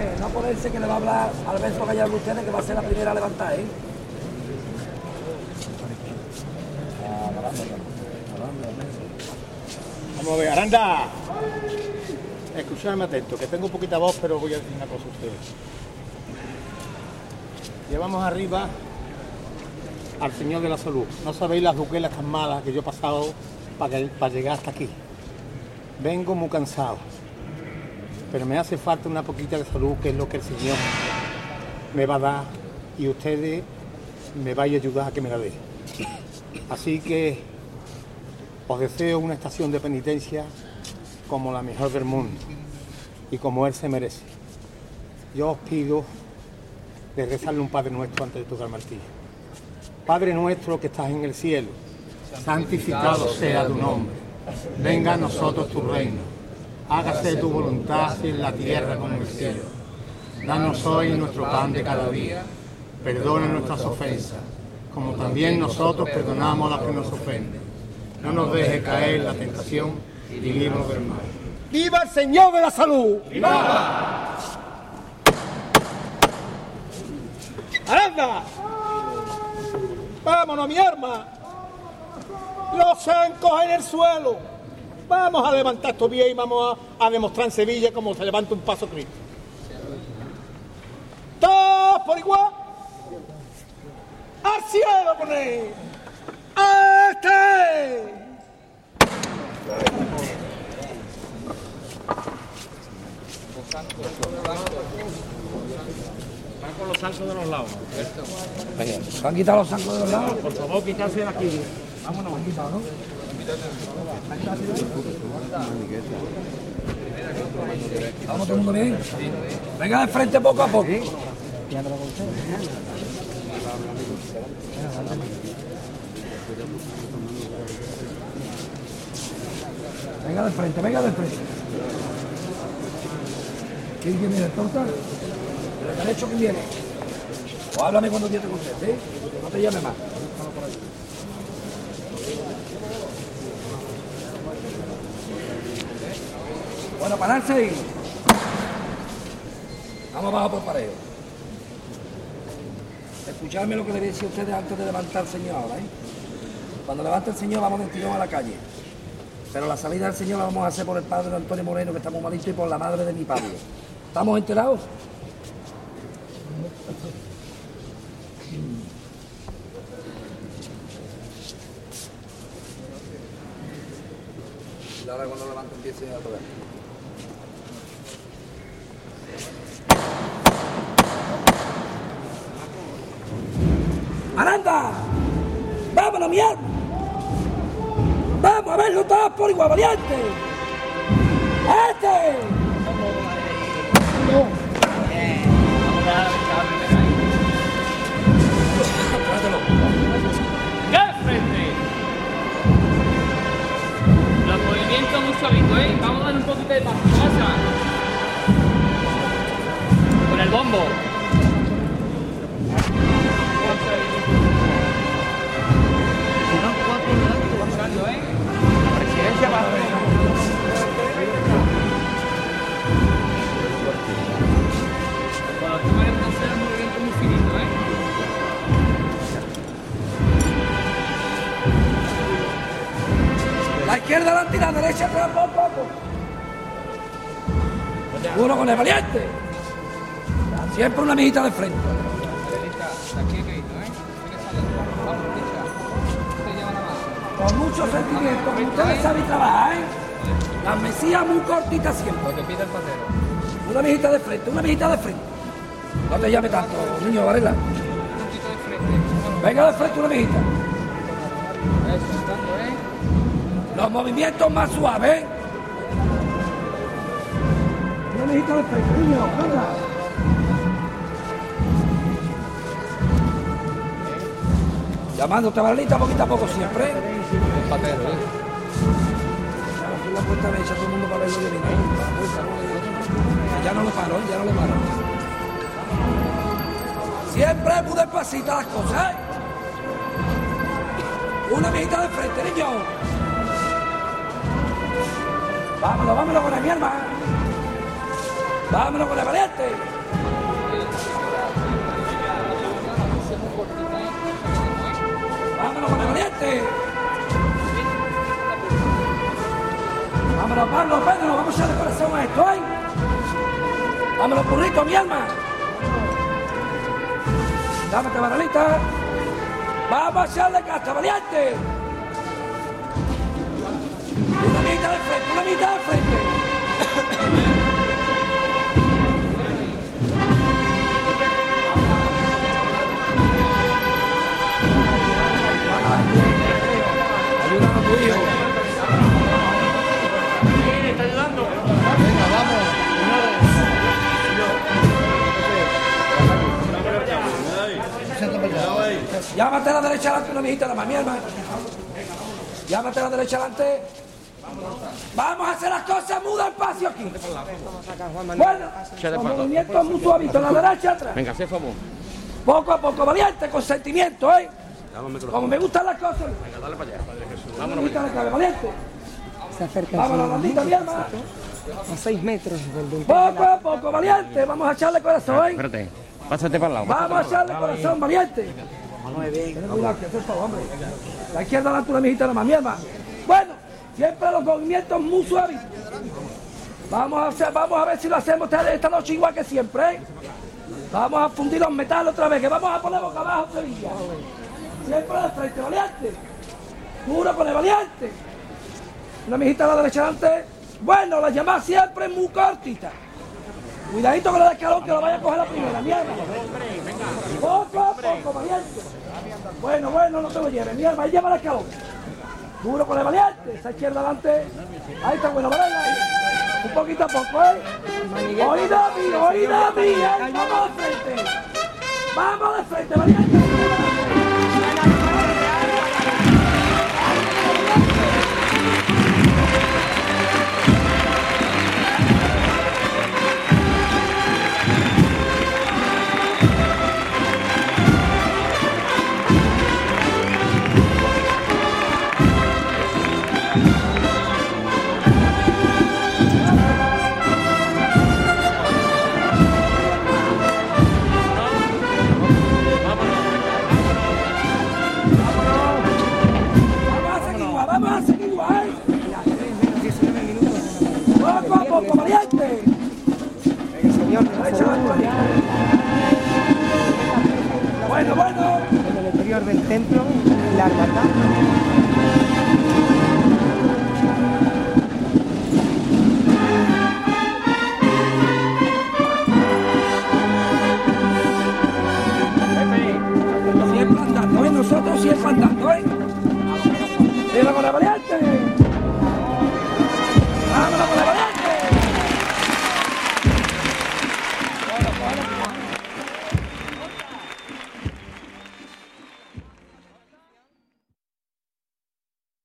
no ponerse que le va a hablar Alberto Gallardo ustedes, que va a ser la primera a levantar, ¿eh? Vamos a ver, Aranda. Escuchadme atento, que tengo poquita voz, pero voy a decir una cosa a ustedes. Llevamos arriba al Señor de la Salud. No sabéis las duquelas tan malas que yo he pasado para llegar hasta aquí. Vengo muy cansado, pero me hace falta una poquita de salud, que es lo que el Señor me va a dar, y ustedes me vais a ayudar a que me la den. Así que os deseo una estación de penitencia como la mejor del mundo y como Él se merece. Yo os pido de rezarle un Padre Nuestro antes de tocar el martillo. Padre nuestro que estás en el cielo, santificado sea tu nombre. Venga a nosotros tu reino. Hágase tu voluntad en la tierra como en el cielo. Danos hoy nuestro pan de cada día. Perdona nuestras ofensas, como también nosotros perdonamos a los que nos ofenden. No nos dejes caer en la tentación y líbranos del mal. ¡Viva el Señor de la Salud! ¡Viva! ¡Aranda! ¡Vámonos, mi arma! Los zancos en el suelo. Vamos a levantar esto bien y vamos a demostrar en Sevilla cómo se levanta un paso Cristo. ¡Todos por igual! ¡Al cielo con él! ¡Este! Van con los zancos de los lados. ¿Se han quitado los zancos de los lados? Por favor, quitarse de aquí. Vámonos. Han quitado, ¿no? ¿Vamos todo el mundo bien? Venga de frente poco a poco. Venga de frente, venga de frente. ¿Quién viene del torta? ¿El derecho quién viene? O háblame cuando yo te conteste, ¿eh? No te llame más. Bueno, pararse ahí. Vamos abajo por pareo. Escuchadme lo que le decía a ustedes antes de levantar el Señor ahora, ¿eh? Cuando levante el Señor vamos del tirón a la calle. Pero la salida del Señor la vamos a hacer por el padre de Antonio Moreno, que está muy malito, y por la madre de mi padre. ¿Estamos enterados? Y ahora cuando levante empiece a tocar. ¡Aranda! ¡Vámonos, mi alma! ¡Vamos a verlo todos por igual, valiente! ¡Este! ¡Qué frente! Los movimientos muy suavitos, ¿eh? Vamos a dar un poquito de paso. ¡Pasa! Con el bombo. La presidencia va a ver. Cuando tú eres hacer un movimiento muy finito, ¿eh? La izquierda adelante y la derecha atrás, poco a poco. Uno con el valiente. Siempre una mijita de frente. Con mucho sentimiento, como ustedes saben trabajar, ¿eh? Las mesías muy cortitas siempre. Lo que pide el patero. Una mijita de frente, una mijita de frente. No te llame tanto, niño, Varela. Un poquito de frente. Venga de frente una mijita. Eso, estando, ¿eh? Los movimientos más suaves, ¿eh? Una mijita de frente, niño, venga. Llamándote a Varelita poquito a poco siempre. El patero, ¿eh? La puerta me echa todo el mundo para verlo de bien. Ya no lo paro, ya no lo paro. Siempre muy despacita las cosas, ¿eh? Una mijita de frente, niño. Vámonos, vámonos con mi hermano. Vámonos con el valiente. Vámonos con el valiente. Vámonos, Pablo, Pedro, vamos a echarle corazón a esto, ¿eh? Vámonos, burrito, mi alma. Dámate, Baralita. Vamos a echarle casta, valiente. Una mitad de frente, una mitad de frente. Ayúdanos a tu hijo. ¿Quién está ayudando? Venga, vamos. Llámate a la derecha adelante, una mijita nada más, mi hermano. Llámate a la derecha adelante. Vamos a hacer las cosas muy despacio aquí. Bueno, con movimientos muy suavitos, a la derecha atrás. Venga, sé favor. Poco a poco, valiente, con sentimiento, ¿eh? Como me gustan las cosas. Venga, dale para allá. Vámonos, valiente. Se acerca Vámonos, bandita, mi hermano. a 6 metros del dintel. Poco a poco, valiente. Vamos a echarle corazón, ¿eh? Espérate. Pásate para el lado. Vamos a echarle corazón, valiente. Ten cuidado, que eso, hombre. La izquierda adelante, una mijita nada más, mi hermano. Bueno, siempre los movimientos muy suaves. Vamos a ver si lo hacemos esta noche igual que siempre, ¿eh? Vamos a fundir los metales otra vez, que vamos a poner boca abajo Sevilla. Siempre de frente, valiente. Duro con el valiente. Una mijita a la derecha adelante. Bueno, la llamada siempre muy cortita. Cuidadito con el escalón que lo vaya a coger la primera, mierda. Poco a poco, valiente. Bueno, no te lo lleves, mierda, ahí lleva el escalón. Duro con el valiente, esa izquierda adelante. Ahí está bueno, vale. Un poquito a poco, ¿eh? Oído a mí, ¿eh? Vamos de frente. Vamos de frente, valiente. Poco a poco, valiente. Bueno. En el interior del templo, la hermandad. Siempre andando, ¿eh? Nosotros siempre andando, ¿eh? Mira con la valiente.